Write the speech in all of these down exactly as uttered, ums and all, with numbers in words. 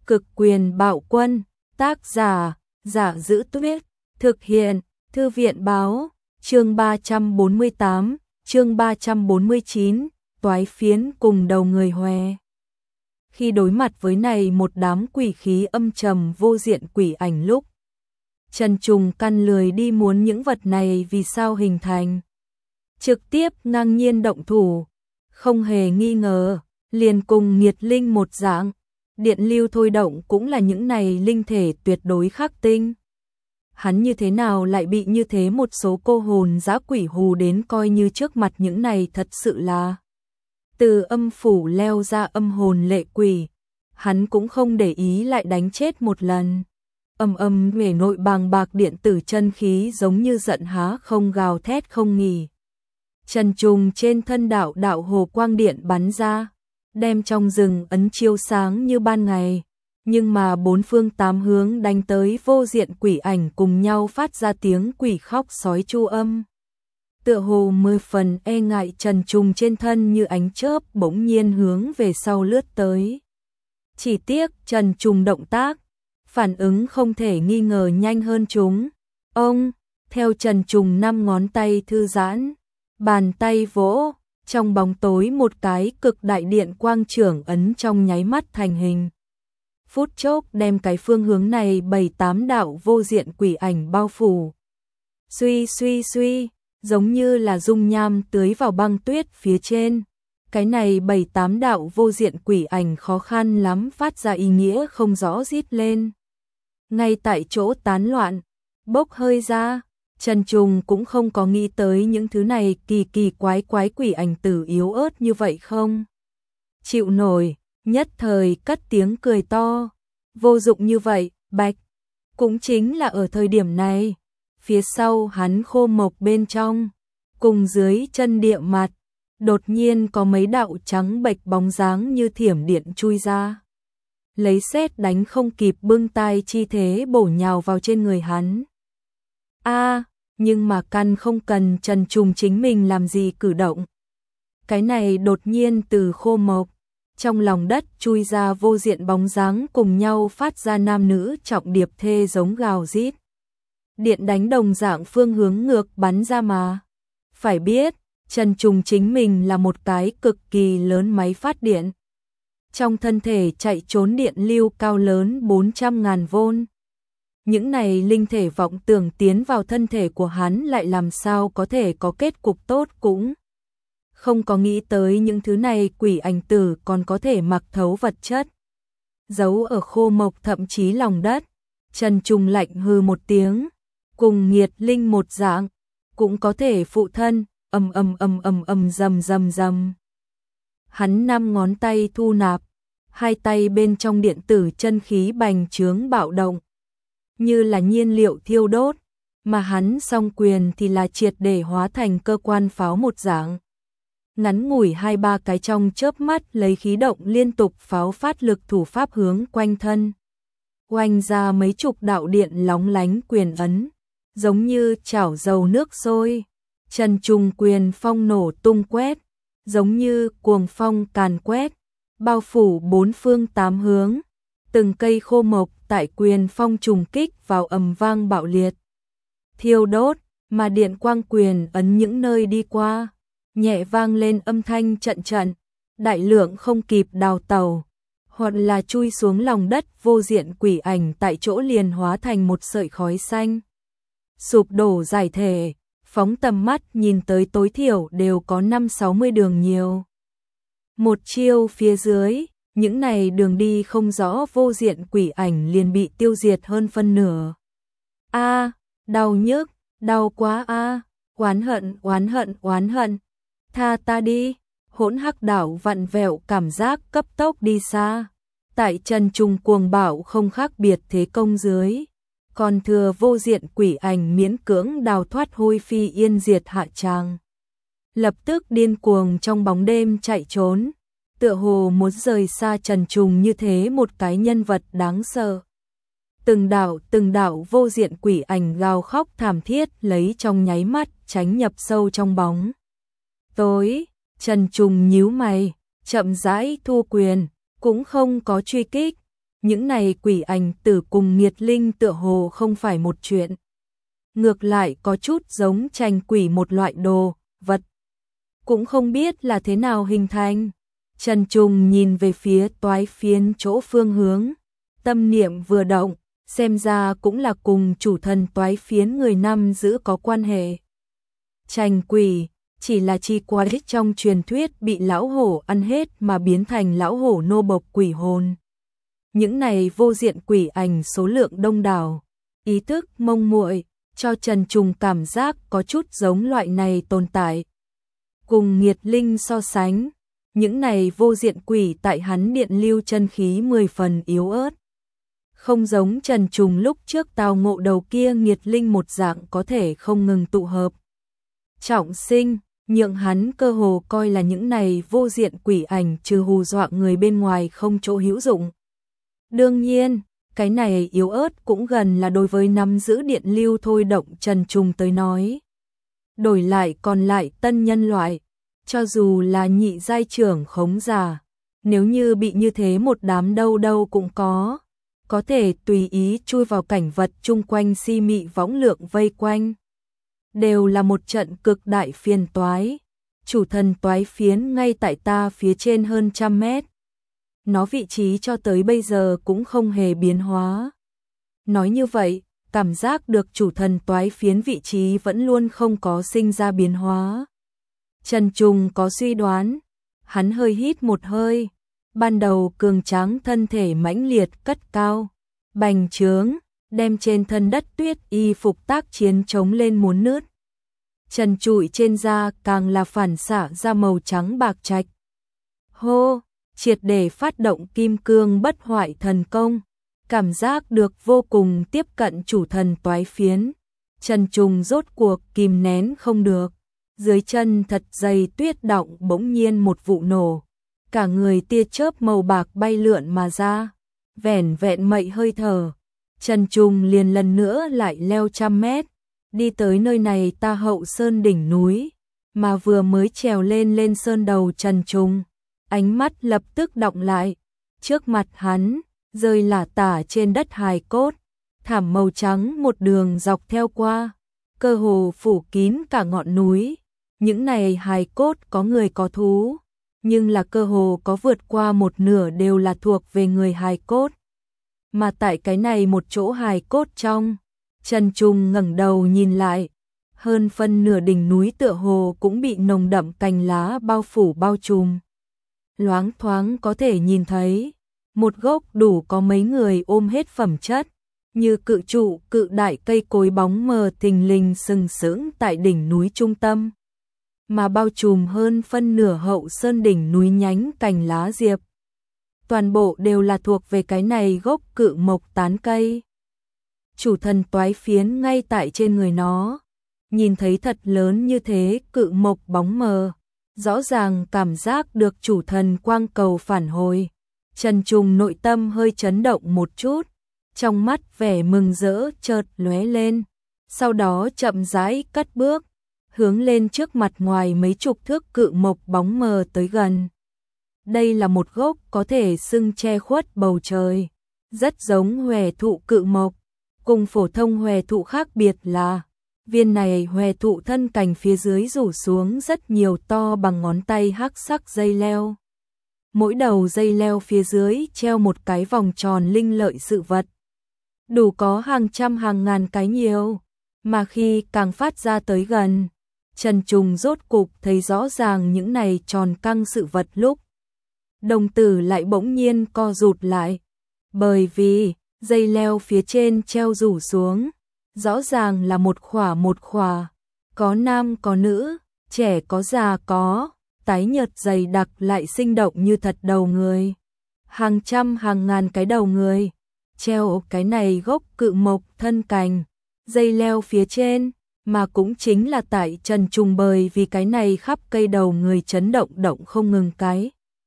Cực quyền bạo quân, tác giả, Giả Giữ Tuyết, thực hiện, Thư viện báo, chương ba trăm bốn mươi tám, chương ba trăm bốn mươi chín, toái phiến cùng đầu người hòe. Khi đối mặt với này một đám quỷ khí âm trầm vô diện quỷ ảnh lúc, Trần Trùng căn lười đi muốn những vật này vì sao hình thành. Trực tiếp ngang nhiên động thủ, không hề nghi ngờ, liền cùng nghiệt linh một dạng. Điện lưu thôi động cũng là những này linh thể tuyệt đối khắc tinh. Hắn như thế nào lại bị như thế một số cô hồn dã quỷ hù đến coi như trước mặt những này thật sự là. Từ âm phủ leo ra âm hồn lệ quỷ, hắn cũng không để ý lại đánh chết một lần. Âm âm về nội bàng bạc điện tử chân khí giống như giận há không gào thét không nghỉ. Trần Trùng trên thân đạo đạo hồ quang điện bắn ra, đem trong rừng ấn chiếu sáng như ban ngày, nhưng mà bốn phương tám hướng đánh tới vô diện quỷ ảnh cùng nhau phát ra tiếng quỷ khóc sói chu âm. Tựa hồ mười phần e ngại Trần Trùng trên thân như ánh chớp bỗng nhiên hướng về sau lướt tới. Chỉ tiếc Trần Trùng động tác, phản ứng không thể nghi ngờ nhanh hơn chúng. Ông, theo Trần Trùng năm ngón tay thư giãn, bàn tay vỗ, trong bóng tối một cái cực đại điện quang trưởng ấn trong nháy mắt thành hình. Phút chốc đem cái phương hướng này bảy tám đạo vô diện quỷ ảnh bao phủ. Suy suy suy, giống như là dung nham tưới vào băng tuyết phía trên. Cái này bảy tám đạo vô diện quỷ ảnh khó khăn lắm phát ra ý nghĩa không rõ rít lên. Ngay tại chỗ tán loạn, bốc hơi ra. Trần Trùng cũng không có nghĩ tới những thứ này kỳ kỳ quái quái quỷ ảnh tử yếu ớt như vậy không. Chịu nổi, nhất thời cất tiếng cười to. Vô dụng như vậy, bạch. Cũng chính là ở thời điểm này, phía sau hắn khô mộc bên trong, cùng dưới chân địa mặt, đột nhiên có mấy đạo trắng bệch bóng dáng như thiểm điện chui ra. Lấy sét đánh không kịp bưng tay chi thế bổ nhào vào trên người hắn. A, à, nhưng mà căn không cần Trần Trùng chính mình làm gì cử động. Cái này đột nhiên từ khô mộc, trong lòng đất chui ra vô diện bóng dáng cùng nhau phát ra nam nữ trọng điệp thê giống gào rít. Điện đánh đồng dạng phương hướng ngược bắn ra mà. Phải biết, Trần Trùng chính mình là một cái cực kỳ lớn máy phát điện. Trong thân thể chạy trốn điện lưu cao lớn bốn trăm ngàn vôn. Những này linh thể vọng tưởng tiến vào thân thể của hắn lại làm sao có thể có kết cục tốt cũng. Không có nghĩ tới những thứ này quỷ ảnh tử còn có thể mặc thấu vật chất. Giấu ở khô mộc thậm chí lòng đất. Trần Trùng lạnh hư một tiếng. Cùng nghiệt linh một dạng. Cũng có thể phụ thân. Âm âm âm âm âm rầm rầm rầm. Hắn năm ngón tay thu nạp. Hai tay bên trong điện tử chân khí bành trướng bạo động. Như là nhiên liệu thiêu đốt. Mà hắn song quyền thì là triệt để hóa thành cơ quan pháo một dạng. Ngắn ngủi hai ba cái trong chớp mắt lấy khí động liên tục pháo phát lực thủ pháp hướng quanh thân. Oanh ra mấy chục đạo điện lóng lánh quyền ấn, giống như chảo dầu nước sôi. Trần Trùng quyền phong nổ tung quét, giống như cuồng phong càn quét, bao phủ bốn phương tám hướng. Từng cây khô mộc tại quyền phong trùng kích vào ầm vang bạo liệt. Thiêu đốt, mà điện quang quyền ấn những nơi đi qua. Nhẹ vang lên âm thanh trận trận, đại lượng không kịp đào tàu, hoặc là chui xuống lòng đất vô diện quỷ ảnh tại chỗ liền hóa thành một sợi khói xanh. Sụp đổ giải thể, phóng tầm mắt nhìn tới tối thiểu đều có năm sáu mươi đường nhiều. Một chiêu phía dưới, những này đường đi không rõ vô diện quỷ ảnh liền bị tiêu diệt hơn phân nửa. A, đau nhức, đau quá a, oán hận, oán hận, oán hận. Tha ta đi, hỗn hắc đảo vặn vẹo cảm giác cấp tốc đi xa. Tại Trần Trùng cuồng bạo không khác biệt thế công dưới. Còn thừa vô diện quỷ ảnh miễn cưỡng đào thoát hôi phi yên diệt hạ tràng. Lập tức điên cuồng trong bóng đêm chạy trốn. Tựa hồ muốn rời xa Trần Trùng như thế một cái nhân vật đáng sợ. Từng đạo từng đạo vô diện quỷ ảnh gào khóc thảm thiết lấy trong nháy mắt tránh nhập sâu trong bóng tối. Trần Trùng nhíu mày, chậm rãi thu quyền, cũng không có truy kích, những này quỷ ảnh tử cùng nghiệt linh tựa hồ không phải một chuyện. Ngược lại có chút giống tranh quỷ một loại đồ, vật. Cũng không biết là thế nào hình thành. Trần Trùng nhìn về phía toái phiến chỗ phương hướng. Tâm niệm vừa động, xem ra cũng là cùng chủ thần toái phiến người năm giữ có quan hệ. Tranh quỷ, chỉ là chi quái trong truyền thuyết bị lão hổ ăn hết mà biến thành lão hổ nô bộc quỷ hồn. Những này vô diện quỷ ảnh số lượng đông đảo, ý thức mông muội, cho Trần Trùng cảm giác có chút giống loại này tồn tại. Cùng nghiệt linh so sánh, những này vô diện quỷ tại hắn điện lưu chân khí mười phần yếu ớt. Không giống Trần Trùng lúc trước tao ngộ đầu kia nghiệt linh một dạng có thể không ngừng tụ hợp. Trọng sinh, nhượng hắn cơ hồ coi là những này vô diện quỷ ảnh trừ hù dọa người bên ngoài không chỗ hữu dụng. Đương nhiên, cái này yếu ớt cũng gần là đối với nắm giữ điện lưu thôi động Trần Trùng tới nói. Đổi lại còn lại tân nhân loại, cho dù là nhị giai trưởng khống giả, nếu như bị như thế một đám đâu đâu cũng có, có thể tùy ý chui vào cảnh vật chung quanh si mị võng lượng vây quanh. Đều là một trận cực đại phiền toái. Chủ thần toái phiến ngay tại ta phía trên hơn trăm mét. Nó vị trí cho tới bây giờ cũng không hề biến hóa. Nói như vậy, cảm giác được chủ thần toái phiến vị trí vẫn luôn không có sinh ra biến hóa. Trần Trùng có suy đoán, hắn hơi hít một hơi, ban đầu cường tráng thân thể mãnh liệt cất cao, bành trướng, đem trên thân đất tuyết y phục tác chiến chống lên muốn nứt. Trần trụi trên da càng là phản xạ ra màu trắng bạc trạch. Hô, triệt để phát động kim cương bất hoại thần công, cảm giác được vô cùng tiếp cận chủ thần toái phiến. Trần Trùng rốt cuộc kìm nén không được, dưới chân thật dày tuyết đọng bỗng nhiên một vụ nổ, cả người tia chớp màu bạc bay lượn mà ra, vẻn vẹn mậy hơi thở. Trần Trùng liền lần nữa lại leo trăm mét, đi tới nơi này Ta Hậu Sơn đỉnh núi, mà vừa mới trèo lên lên sơn đầu Trần Trùng, ánh mắt lập tức đọng lại, trước mặt hắn, rơi lả tả trên đất hài cốt, thảm màu trắng một đường dọc theo qua, cơ hồ phủ kín cả ngọn núi. Những này hài cốt có người có thú, nhưng là cơ hồ có vượt qua một nửa đều là thuộc về người hài cốt. Mà tại cái này một chỗ hài cốt trong, Trần Trùng ngẩng đầu nhìn lại, hơn phân nửa đỉnh núi tựa hồ cũng bị nồng đậm cành lá bao phủ bao trùm. Loáng thoáng có thể nhìn thấy, một gốc đủ có mấy người ôm hết phẩm chất, như cự trụ cự đại cây cối bóng mờ thình lình sừng sững tại đỉnh núi trung tâm, mà bao trùm hơn phân nửa Hậu Sơn đỉnh núi nhánh cành lá diệp. Toàn bộ đều là thuộc về cái này gốc cự mộc tán cây. Chủ thần toái phiến ngay tại trên người nó, nhìn thấy thật lớn như thế cự mộc bóng mờ, rõ ràng cảm giác được chủ thần quang cầu phản hồi. Trần Trùng nội tâm hơi chấn động một chút, trong mắt vẻ mừng rỡ chợt lóe lên, sau đó chậm rãi cất bước, hướng lên trước mặt ngoài mấy chục thước cự mộc bóng mờ tới gần. Đây là một gốc có thể xưng che khuất bầu trời, rất giống hòe thụ cự mộc, cùng phổ thông hòe thụ khác biệt là viên này hòe thụ thân cành phía dưới rủ xuống rất nhiều to bằng ngón tay hắc sắc dây leo. Mỗi đầu dây leo phía dưới treo một cái vòng tròn linh lợi sự vật, đủ có hàng trăm hàng ngàn cái nhiều, mà khi càng phát ra tới gần, Trần Trùng rốt cục thấy rõ ràng những này tròn căng sự vật lúc. Đồng tử lại bỗng nhiên co rụt lại, bởi vì dây leo phía trên treo rủ xuống, rõ ràng là một khỏa một khỏa, có nam có nữ, trẻ có già có, tái nhợt dày đặc lại sinh động như thật đầu người. Hàng trăm hàng ngàn cái đầu người, treo cái này gốc cự mộc thân cành, dây leo phía trên, mà cũng chính là tại Trần Trùng bởi vì cái này khắp cây đầu người chấn động động không ngừng cái.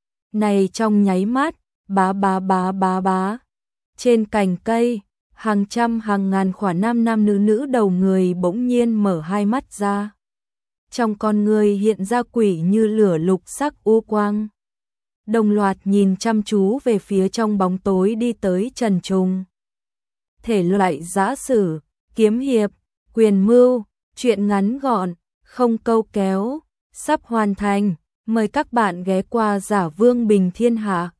Này trong nháy mắt, bá bá bá bá bá, trên cành cây, hàng trăm hàng ngàn khỏa nam nam nữ nữ đầu người bỗng nhiên mở hai mắt ra. Trong con người hiện ra quỷ như lửa lục sắc u quang. đồng loạt nhìn chăm chú về phía trong bóng tối đi tới Trần Trùng. Thể loại giã sử, kiếm hiệp, quyền mưu, truyện ngắn gọn, không câu kéo, sắp hoàn thành. Mời các bạn ghé qua Giả Vương Bình Thiên Hạ.